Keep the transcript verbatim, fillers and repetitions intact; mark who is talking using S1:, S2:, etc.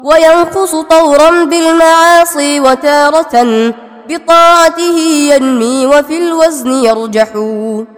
S1: وينقص طورا بالمعاصي وتارة بطاعته ينمي وفي الوزن يرجح